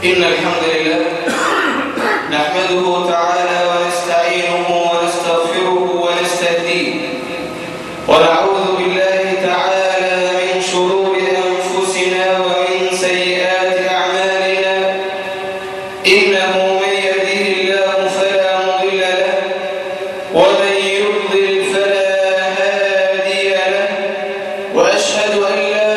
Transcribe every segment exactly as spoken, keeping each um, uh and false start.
إن الحمد لله نحمده تعالى ونستعينه ونستغفره ونستهديه ونعوذ بالله تعالى من شرور أنفسنا ومن سيئات أعمالنا إنه من يهده الله فلا مضل له ومن يضلل فلا هادي له وأشهد أن لا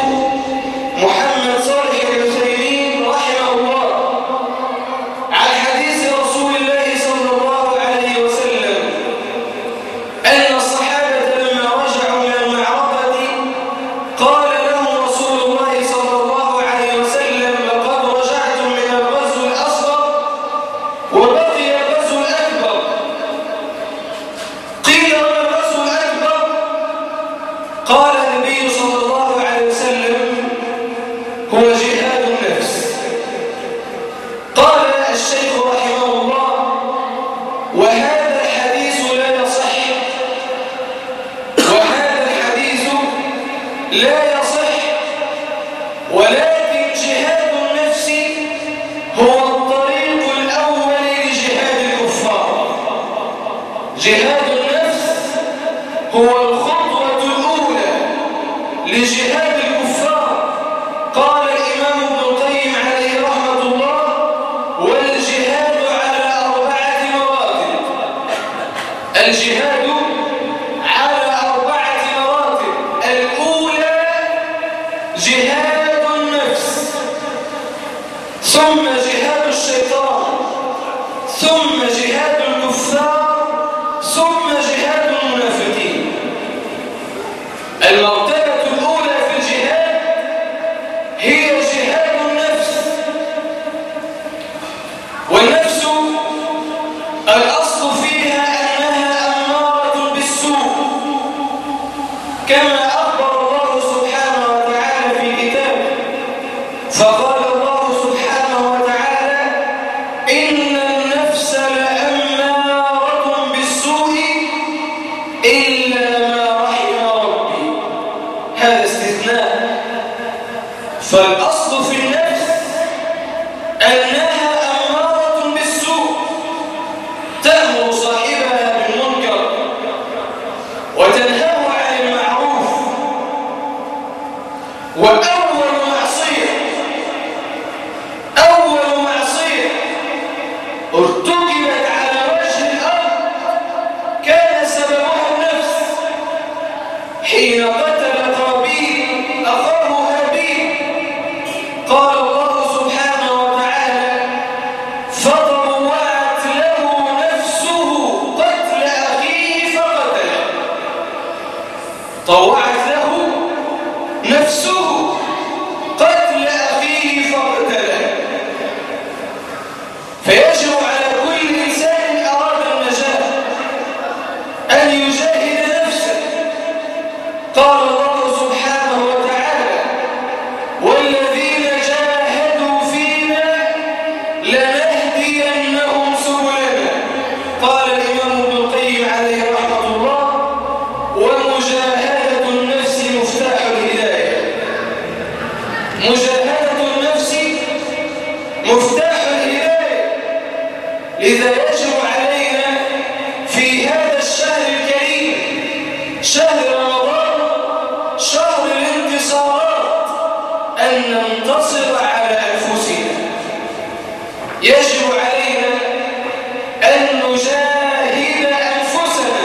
محمد صالح العثيمين رحمه الله عن حديث هو الخطوة الأولى لجهاد الكفار. قال الإمام ابن القيم عليه رحمة الله: والجهاد على أربعة مراتب. الجهاد على أربعة مراتب. الأولى جهاد النفس، ثم جهاد الشيطان، ثم جهاد الكفار، ثم جهاد المنافقين. المرتبة الأولى في الجهاد هي جهاد النفس. والنفس الأصل فيها أنها أمارة بالسوء، كما أخبر الله سبحانه وتعالى في كتابه. فقال الله سبحانه وتعالى: إن النفس لأمارة بالسوء إلا ما رحم ربي. هذا استثناء. فالأصل في النفس أنها أمارة بالسوء، تأمر صاحبها بالمنكر وتنهاه عن المعروف. وأول معصية أول معصية ارتكبت على وجه الأرض كان سببها النفس، حين قتل قابيل أخاه هابيل. قال الله سبحانه وتعالى: فطوعت له نفسه قتل أخيه فقتله. طوعت له نفسه قتل أخيه فقتله. فيجب على كل إنسان أراد النجاة أن يجاهد نفسه. قال الله سبحانه وتعالى: والذين جاهدوا فينا لنهدينهم سبلنا. قال الإمام ابن القيم عليه رحمة الله: ومجاهدة النفس مفتاح الهداية. مجاهدة النفس مفتاح الهداية. لذا يجب علينا في هذا الشهر الكريم، شهر رمضان، شهر الانتصارات، أن ننتصر على أنفسنا. يجب علينا أن نجاهد أنفسنا،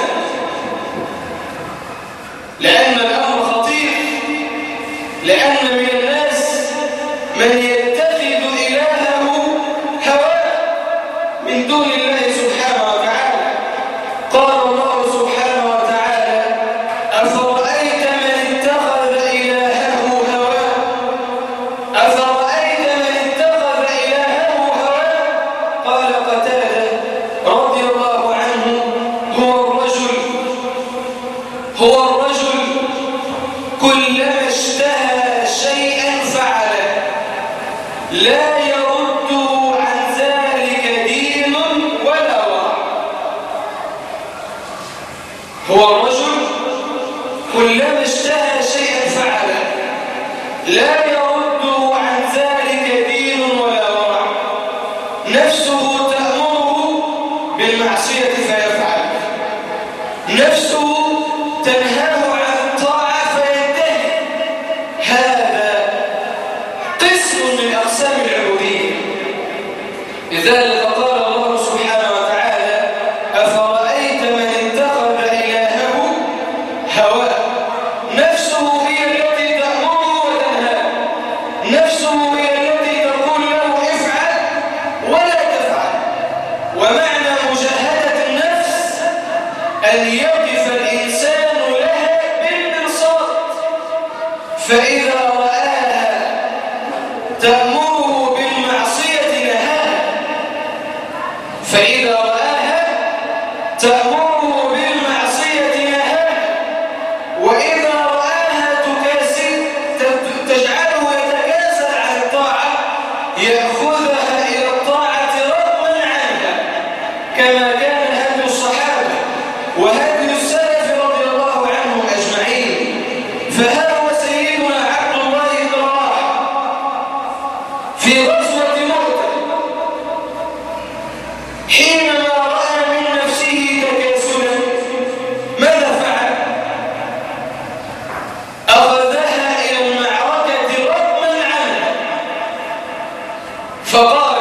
لأن الأمر خطير. لأن من الناس من يتخذ إلهه هواه من دون الله سبحانه وتعالى. قال الله سبحانه وتعالى: أفرأيت من اتخذ إلهه هواه أفرأيت من اتخذ إلهه هواه قال قتادة رضي الله عنه: هو الرجل هو الرجل كلما اشتهى شيئا فعله، لا يرد عن ذلك دين ولا ورع. هو الرجل كلما اشتهى شيئا فعله، لا يرد عن ذلك دين ولا ورع. نفسه تأمره بالمعصية فيفعل، نفسه تنهاه عن الطاعة فينتهي. هذا قسم من أقسام العبودية. لذلك قال الله سبحانه وتعالى: أفرأيت من اتخذ إلهه هواه. نفسه هي التي تأمره وتنهاه، نفسه هي التي تقول له افعل ولا تفعل. ومعنى مجاهدة النفس أن يقف الإنسان لها بالمرصاد، فإذا رآها تأمره بالمعصية نهاها، فإذا رآها تأمره بالمعصية نهاها، وإذا رآها تكاسل تجعله يتكاسل عن الطاعة يأخذها إلى الطاعة رغما عنها، كما كان هدي الصحابة وهدي السلف رضي الله عنهم أجمعين. فهذا هو سيدنا عبد الله بن رواحة في غزوة مؤتة، حينما رأى من نفسه تكاسلا ماذا فعل؟ فقال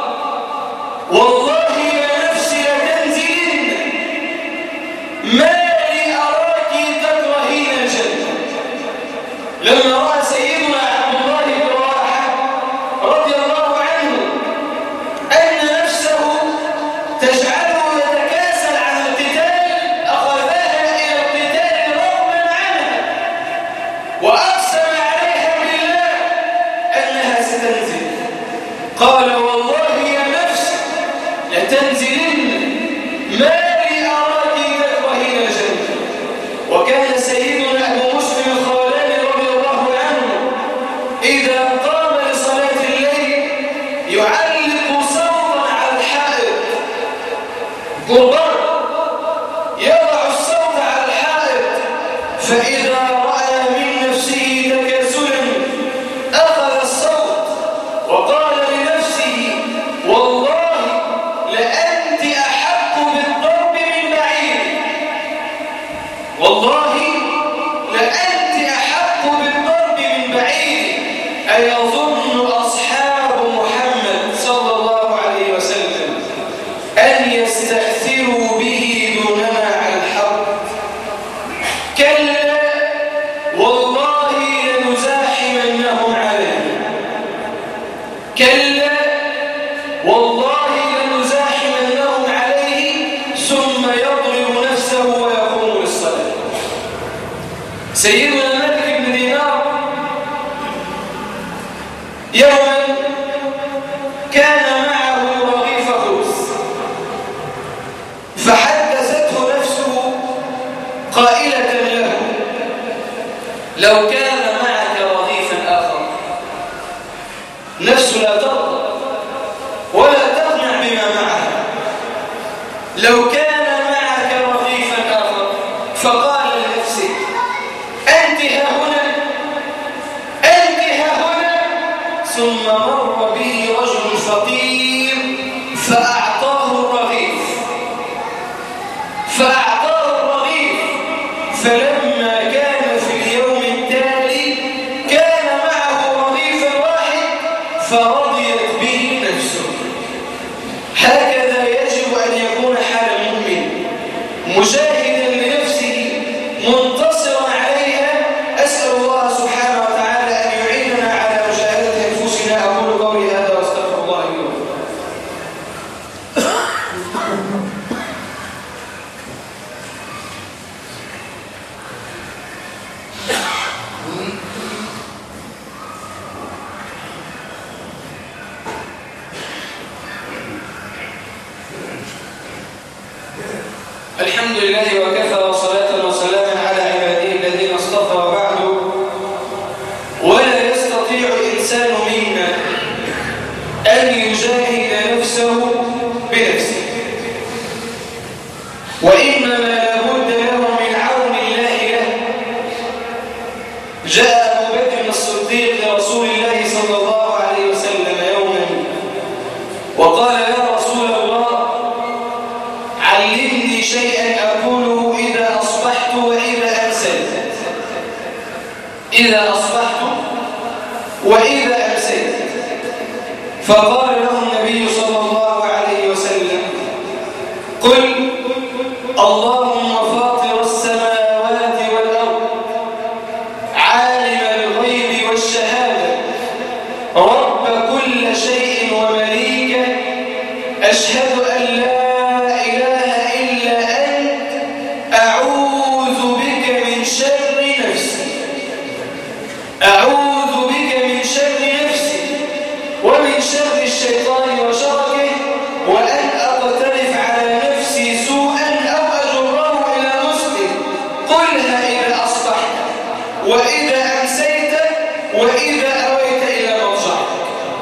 والله يا نفسي لتنزلن ما لي أراك تكرهين الجنة. لما رأى سيدنا عبد الله بن رواحة رضي الله عنه أن نفسه تجعله يتكاسل عن القتال أخذها إلى القتال رغما عنها وأقسم عليها بالله أنها ستنزل. قال والله يا نفس لتنزلن ما لي أراك تكرهين الجنة. وكان سيدنا أبو مسلم الخولاني رضي الله عنه إذا قام لصلاة الليل يعلق صوتا على الحائط قربان، يضع الصوت على الحائط، فإذا رأى من نفسه تكاسلا أخذ الصوت وقال لنفسه والله لأنت أحق بالضرب من بعيد، والله لأنت أحق بالضرب من بعيد. أيظن أصحاب محمد صلى الله عليه وسلم أن يستأثروا به دوننا على الحق؟ كلا والله لنزاحمنهم عليه، كلا والله لنزاحمنهم عليه ثم يضرب نفسه ويقوم للصلاة. سيدنا مالك بن دينار يوما كان معه رغيف خبز، فحدثته نفسه قائلة له لو كان معك رغيفا آخر. نفسه لا ترضى ولا تقنع بما معها. لو كان معك رغيفا آخر، فقال لنفسه أنت ها هنا، أنت ها هنا. ثم مر به رجل فقير فأعطاه الرغيف، فأعطاه الرغيف. فلما كان في اليوم التالي كان معه رغيف واحد فرضيت به نفسه. هكذا يجب أن يكون حال المؤمن، مجاهدا لنفسه منتصرا عليها. أسأل الله سبحانه وتعالى أن يعيننا على مجاهدة أنفسنا. أقول قولي هذا واستغفر الله لي ولكم. الحمد لله وكفى وصلاة وسلاما على عباده الذين اصطفى وبعد. ولا يستطيع الإنسان منا أن يجاهد نفسه بنفسه، وإنما لابد له من عون الله له. جاء أبو بكر الصديق لرسول الله صلى الله عليه وسلم يوما وقال يا رسول الله علمني شيئا أقوله إذا أصبحت وإذا أمسيت. إذا أصبحت وإذا أمسيت. فقال له النبي صلى الله عليه وسلم قل اللهم فاطر السماوات والأرض عالم الغيب والشهادة رب كل شيء ومليكه أشهد أن لا أعوذ بك من شر نفسي ومن شر الشيطان وشركه، وأن أقترف على نفسي سوءا أو أجره إلى مسلم. قلها إذا أصبحت وإذا أمسيت وإذا أويت إلى مضجعك.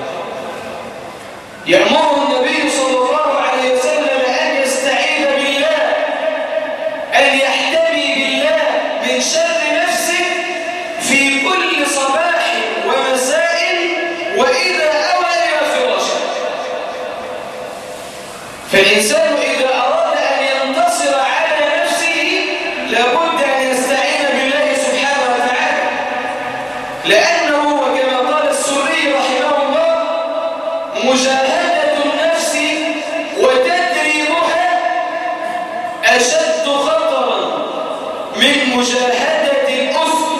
يأمر النبي صلى الله عليه وسلم أن يستعيذ بالله، أن يحتمي بالله من شر نفسه في كل صباح ومساء وإذا أوى إلى فراشه. فالإنسان إذا أراد أن ينتصر على نفسه لابد أن يستعين بالله سبحانه وتعالى، لأنه وكما قال السوري رحمه الله مجاهدة النفس وتدريبها أشد خطرا من مجاهدة الأسد.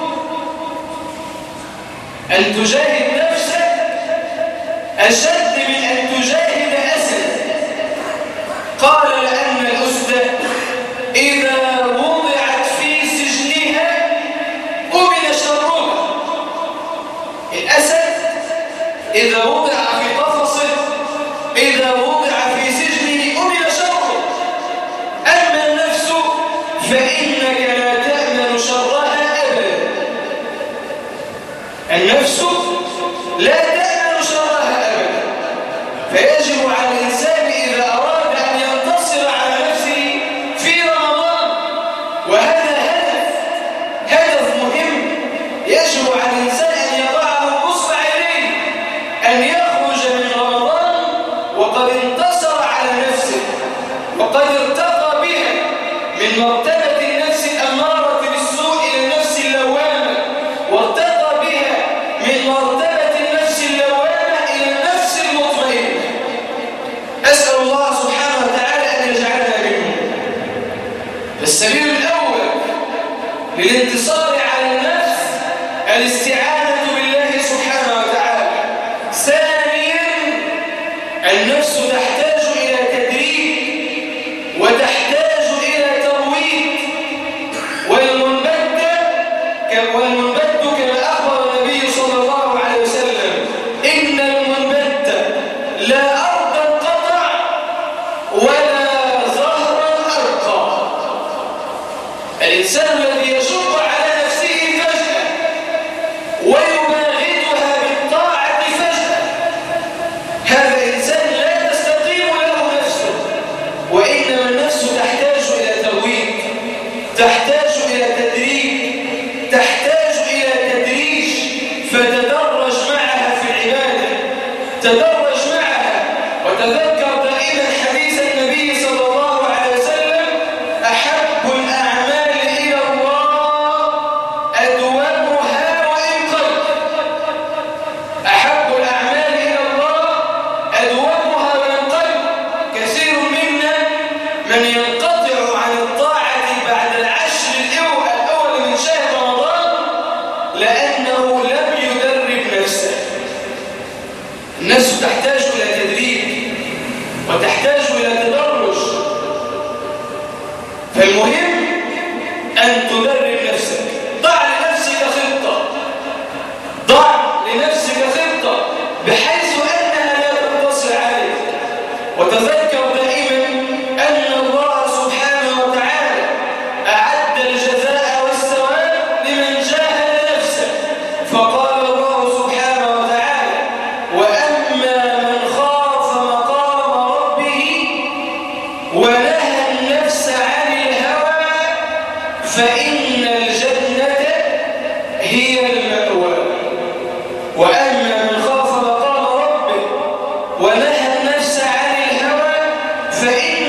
أن تجاهد نفسك أشد من أن تجاهد أسد. قال لأن الأسد إذا وضعت في سجنها أمن شرها. الأسد إذا وضع في قفصه، إذا وضع في سجنه أمن شره. أما النفس فإنك لا تأمن شرها أبدا. النفس لا تأمن شرها أبدا. فيجب على الإنسان إذا أراد أن ينتصر على نفسه في رمضان، وهذا هدف هدف مهم يجب على الإنسان أن يضعه نصب عينيه، أن يخرج من رمضان وقد انتصر على نفسه وقد ارتقى بها من مرتبة النفس الأمارة بالسوء إلى النفس اللوامة، وارتقى بها من مرتبة النفس اللوامة إلى النفس المطمئنة. أسأل الله سبحانه وتعالى أن يجعلنا منهم. السبيل الأول للانتصار على النفس الاستعانة بالله سبحانه وتعالى. ثانيا، النفس تحتاج إلى تدريب وتحتاج إلى ترويض. والمنبت والمنبت كما أخبر النبي صلى الله عليه وسلم إن المنبت لا أرضا قطع ولا ظهرا أرقى. الإنسان الذي يشق على نفسه فجأة ويباغتها بالطاعة فجأة، هذا إنسان لا تستقيم له نفسه. وإنما النفس تحتاج إلى ترويض، تحتاج إلى تدريب، تحتاج إلى تدريج. فتدرج معها في العبادة، تدرج معها. وتذكر دائما حديث النبي صلى الله عليه وسلم: أحب الأعمال إلى الله أدومها وإن قل. أحب الأعمال إلى الله أدومها وإن قل. كثير منا من ينقطع عن الطاعة بعد العشر الأول من شهر رمضان لأنه لم يدرب نفسه. النفس تحتاج إلى تدريب وتحتاج إلى تدرج. فالمهم أن تدرب نفسك. ضع لنفسك خطة، ضع لنفسك خطة بحيث أنها لا تنتصر عليك. وتذكر دائما أن الله سبحانه وتعالى أعد الجزاء والثواب لمن جاهد نفسه. فقال الله سبحانه وتعالى: وأما من خاف مقام ربه ونهى النفس عن الهوى فإن الجنة هي المأوى. وأما من خاف مقام ربه ونهى النفس عن الهوى فإن